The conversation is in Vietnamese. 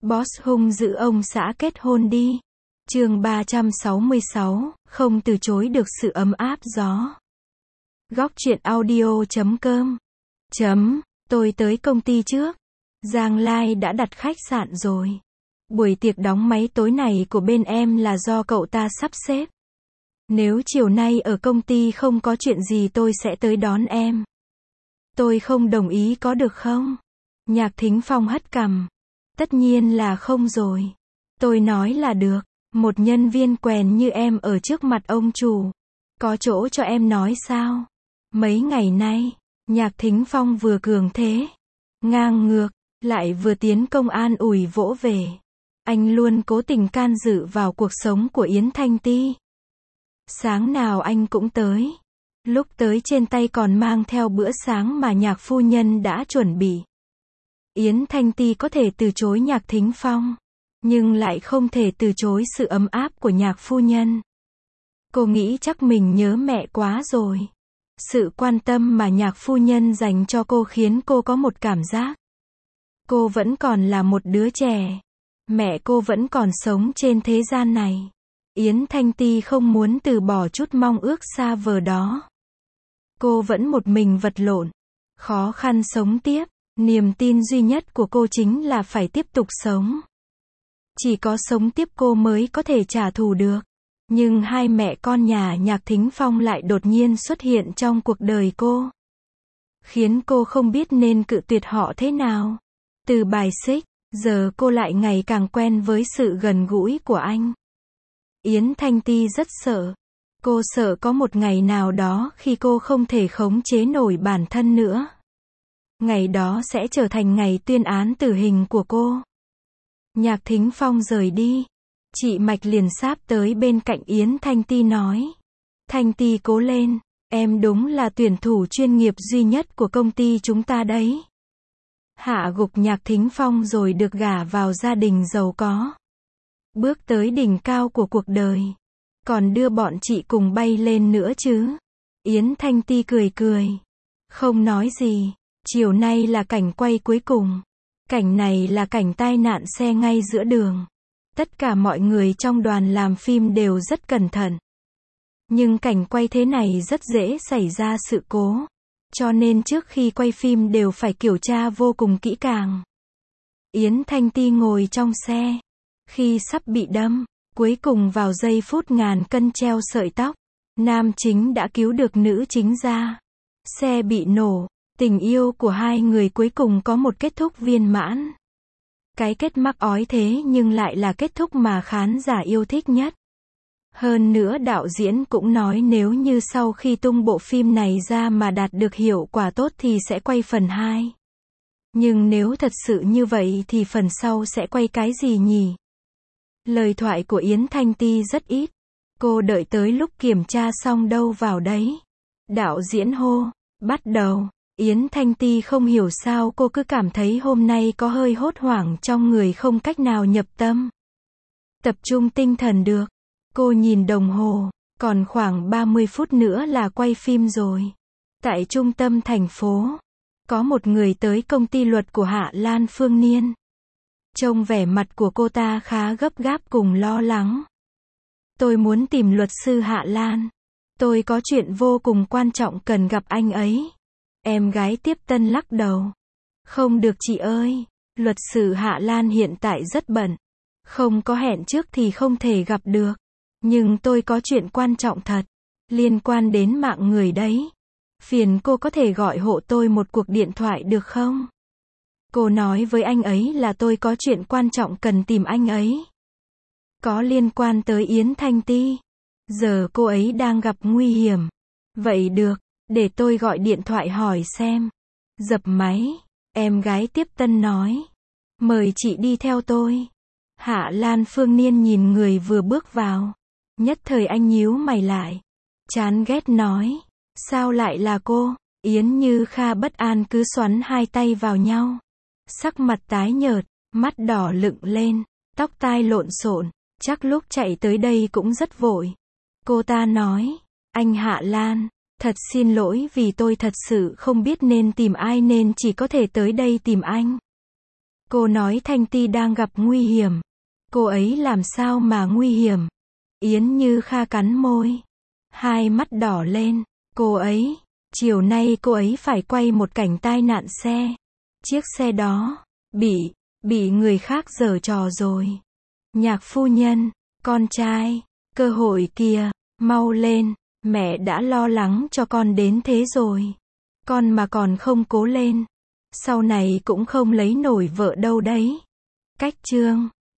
Boss hung dữ ông xã kết hôn đi. Chương 366, không từ chối được sự ấm áp gió. Góc truyện audio.com. Tôi tới công ty trước. Giang Lai đã đặt khách sạn rồi. Buổi tiệc đóng máy tối này của bên em là do cậu ta sắp xếp. Nếu chiều nay ở công ty không có chuyện gì tôi sẽ tới đón em. Tôi không đồng ý có được không? Nhạc Thính Phong hất cằm. Tất nhiên là không rồi. Tôi nói là được. Một nhân viên quèn như em ở trước mặt ông chủ. Có chỗ cho em nói sao? Mấy ngày nay, Nhạc Thính Phong vừa cường thế, ngang ngược, lại vừa tiến công an ủi vỗ về. Anh luôn cố tình can dự vào cuộc sống của Yến Thanh Ti. Sáng nào anh cũng tới. Lúc tới trên tay còn mang theo bữa sáng mà Nhạc phu nhân đã chuẩn bị. Yến Thanh Ti có thể từ chối Nhạc Thính Phong, nhưng lại không thể từ chối sự ấm áp của Nhạc phu nhân. Cô nghĩ chắc mình nhớ mẹ quá rồi. Sự quan tâm mà Nhạc phu nhân dành cho cô khiến cô có một cảm giác cô vẫn còn là một đứa trẻ. Mẹ cô vẫn còn sống trên thế gian này. Yến Thanh Ti không muốn từ bỏ chút mong ước xa vời đó. Cô vẫn một mình vật lộn, khó khăn sống tiếp. Niềm tin duy nhất của cô chính là phải tiếp tục sống. Chỉ có sống tiếp cô mới có thể trả thù được. Nhưng hai mẹ con nhà Nhạc Thính Phong lại đột nhiên xuất hiện trong cuộc đời cô, khiến cô không biết nên cự tuyệt họ thế nào. Từ bài xích, giờ cô lại ngày càng quen với sự gần gũi của anh. Yến Thanh Ti rất sợ. Cô sợ có một ngày nào đó khi cô không thể khống chế nổi bản thân nữa. Ngày đó sẽ trở thành ngày tuyên án tử hình của cô. Nhạc Thính Phong rời đi. Chị Mạch liền sáp tới bên cạnh Yến Thanh Ti nói. Thanh Ti cố lên, em đúng là tuyển thủ chuyên nghiệp duy nhất của công ty chúng ta đấy. Hạ gục Nhạc Thính Phong rồi được gả vào gia đình giàu có. Bước tới đỉnh cao của cuộc đời. Còn đưa bọn chị cùng bay lên nữa chứ. Yến Thanh Ti cười cười. Không nói gì. Chiều nay là cảnh quay cuối cùng. Cảnh này là cảnh tai nạn xe ngay giữa đường. Tất cả mọi người trong đoàn làm phim đều rất cẩn thận. Nhưng cảnh quay thế này rất dễ xảy ra sự cố. Cho nên trước khi quay phim đều phải kiểm tra vô cùng kỹ càng. Yến Thanh Ti ngồi trong xe. Khi sắp bị đâm, cuối cùng vào giây phút ngàn cân treo sợi tóc, nam chính đã cứu được nữ chính ra. Xe bị nổ. Tình yêu của hai người cuối cùng có một kết thúc viên mãn. Cái kết mắc ói thế nhưng lại là kết thúc mà khán giả yêu thích nhất. Hơn nữa đạo diễn cũng nói nếu như sau khi tung bộ phim này ra mà đạt được hiệu quả tốt thì sẽ quay phần 2. Nhưng nếu thật sự như vậy thì phần sau sẽ quay cái gì nhỉ? Lời thoại của Yến Thanh Ti rất ít. Cô đợi tới lúc kiểm tra xong đâu vào đấy. Đạo diễn hô, bắt đầu. Yến Thanh Ti không hiểu sao cô cứ cảm thấy hôm nay có hơi hốt hoảng trong người không cách nào nhập tâm. Tập trung tinh thần được. Cô nhìn đồng hồ, còn khoảng 30 phút nữa là quay phim rồi. Tại trung tâm thành phố, có một người tới công ty luật của Hạ Lan Phương Niên. Trông vẻ mặt của cô ta khá gấp gáp cùng lo lắng. Tôi muốn tìm luật sư Hạ Lan. Tôi có chuyện vô cùng quan trọng cần gặp anh ấy. Em gái tiếp tân lắc đầu. Không được chị ơi, luật sư Hạ Lan hiện tại rất bận. Không có hẹn trước thì không thể gặp được. Nhưng tôi có chuyện quan trọng thật, liên quan đến mạng người đấy. Phiền cô có thể gọi hộ tôi một cuộc điện thoại được không? Cô nói với anh ấy là tôi có chuyện quan trọng cần tìm anh ấy. Có liên quan tới Yến Thanh Ti. Giờ cô ấy đang gặp nguy hiểm. Vậy được. Để tôi gọi điện thoại hỏi xem. Dập máy. Em gái tiếp tân nói. Mời chị đi theo tôi. Hạ Lan Phương Niên nhìn người vừa bước vào. Nhất thời anh nhíu mày lại. Chán ghét nói. Sao lại là cô? Yến Như Kha bất an cứ xoắn hai tay vào nhau. Sắc mặt tái nhợt, mắt đỏ lựng lên, tóc tai lộn xộn. Chắc lúc chạy tới đây cũng rất vội. Cô ta nói. Anh Hạ Lan. Thật xin lỗi vì tôi thật sự không biết nên tìm ai nên chỉ có thể tới đây tìm anh. Cô nói Thanh Ti đang gặp nguy hiểm. Cô ấy làm sao mà nguy hiểm? Yến Như Kha cắn môi. Hai mắt đỏ lên. Cô ấy, chiều nay cô ấy phải quay một cảnh tai nạn xe. Chiếc xe đó, bị người khác giở trò rồi. Nhạc phu nhân, con trai, cơ hội kìa, mau lên, mẹ đã lo lắng cho con đến thế rồi. Con mà còn không cố lên, sau này cũng không lấy nổi vợ đâu đấy. Cách chương